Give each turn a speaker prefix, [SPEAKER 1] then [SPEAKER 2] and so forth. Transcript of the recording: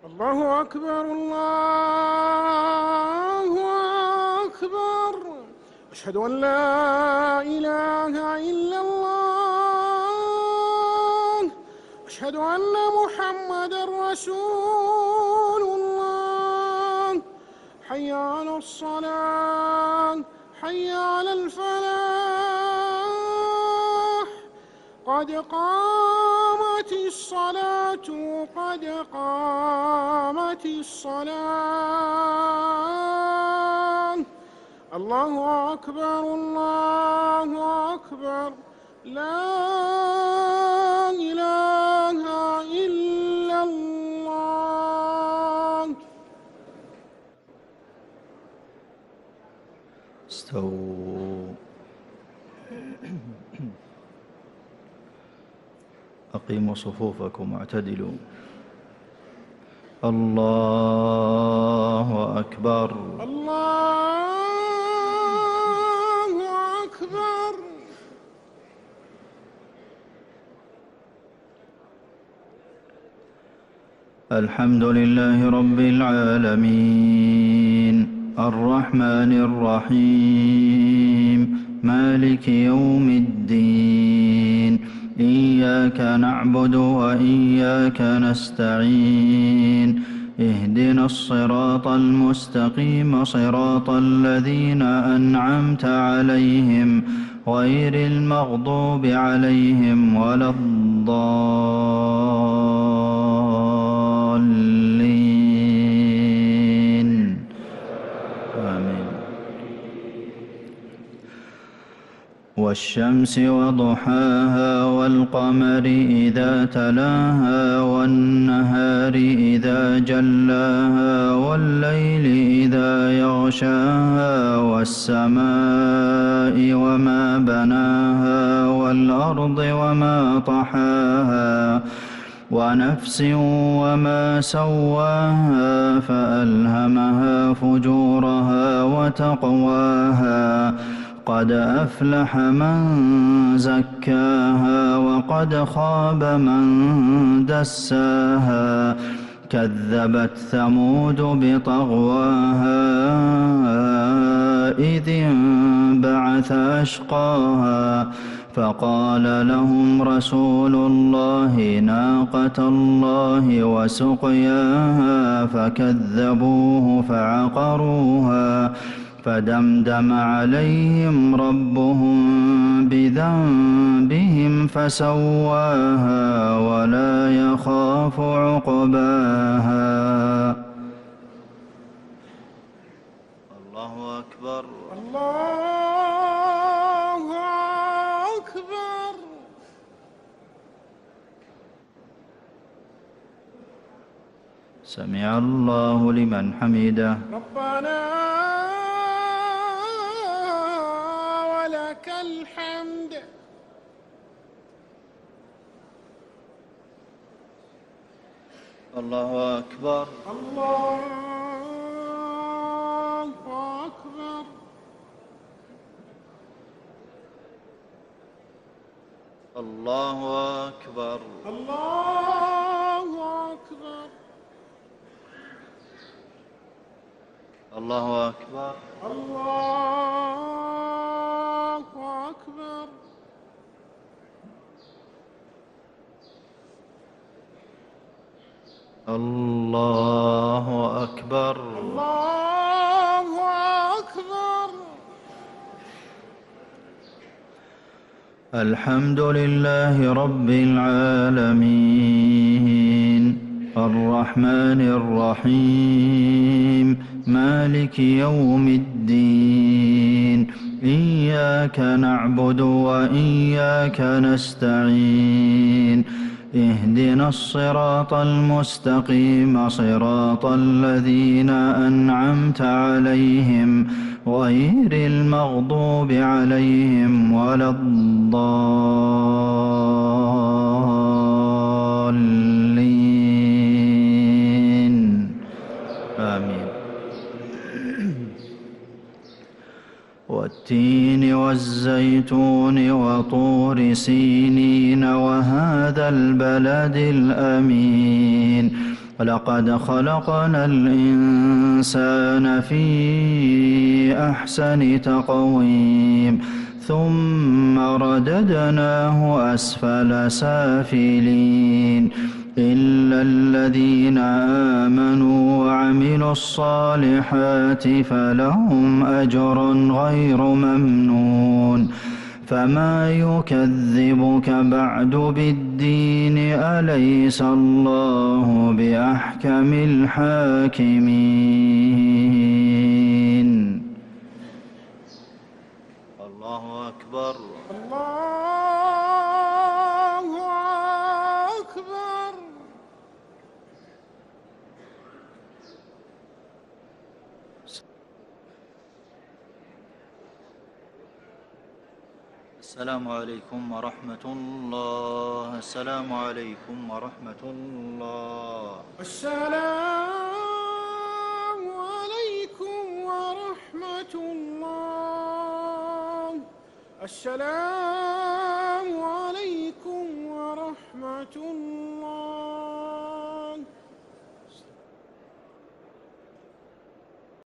[SPEAKER 1] الله أكبر الله أكبر. أشهد أن لا إله إلا الله. أشهد أن محمدًا رسول الله. حي على الصلاة حي على الفلاح. قد قامت الصلاة قد قامت الصلاة. الله أكبر الله أكبر. لا إله إلا الله.
[SPEAKER 2] استووا. أقيموا صفوفكم واعتدلوا. الله أكبر
[SPEAKER 1] الله أكبر.
[SPEAKER 2] الحمد لله رب العالمين الرحمن الرحيم مالك يوم الدين إياك نعبد وإياك نستعين اهدنا الصراط المستقيم صراط الذين أنعمت عليهم غير المغضوب عليهم ولا الضالين آمين. والشمس وضحاها والقمر إذا تلاها والنهار إذا جلاها والليل إذا يغشاها والسماء وما بناها والأرض وما طحاها ونفس وما سواها فألهمها فجورها وتقواها. قد أفلح من زكاها وقد خاب من دساها. كذبت ثمود بطغواها إذ انبعث أشقاها فقال لهم رسول الله ناقة الله وسقياها فكذبوه فعقروها فدمدم عليهم ربهم بذنبهم فسواها ولا يخاف عقباها. الله أكبر
[SPEAKER 1] الله أكبر.
[SPEAKER 2] سمع الله لمن حمده.
[SPEAKER 1] ربنا ولك الحمد.
[SPEAKER 2] الله أكبر
[SPEAKER 1] الله أكبر.
[SPEAKER 2] الله أكبر
[SPEAKER 1] الله أكبر.
[SPEAKER 2] الله أكبر
[SPEAKER 1] الله أكبر.
[SPEAKER 2] الله أكبر
[SPEAKER 1] الله أكبر.
[SPEAKER 2] الحمد لله رب العالمين الرحمن الرحيم مالك يوم الدين إياك نعبد وإياك نستعين اهدنا الصراط المستقيم صراط الذين أنعمت عليهم غير المغضوب عليهم ولا الضالين آمين. والتين والزيتون وطور سينين وهذا البلد الأمين ولقد خلقنا الإنسان في أحسن تقويم ثم رددناه أسفل سافلين إلا الذين آمنوا وعملوا الصالحات فلهم أجر غير ممنون فما يكذبك بعد بالدين أليس الله بأحكم الحاكمين الله أكبر
[SPEAKER 1] الله أكبر.
[SPEAKER 2] السلام عليكم ورحمة الله. السلام عليكم ورحمة الله.
[SPEAKER 1] السلام عليكم ورحمة الله. السلام عليكم ورحمة الله.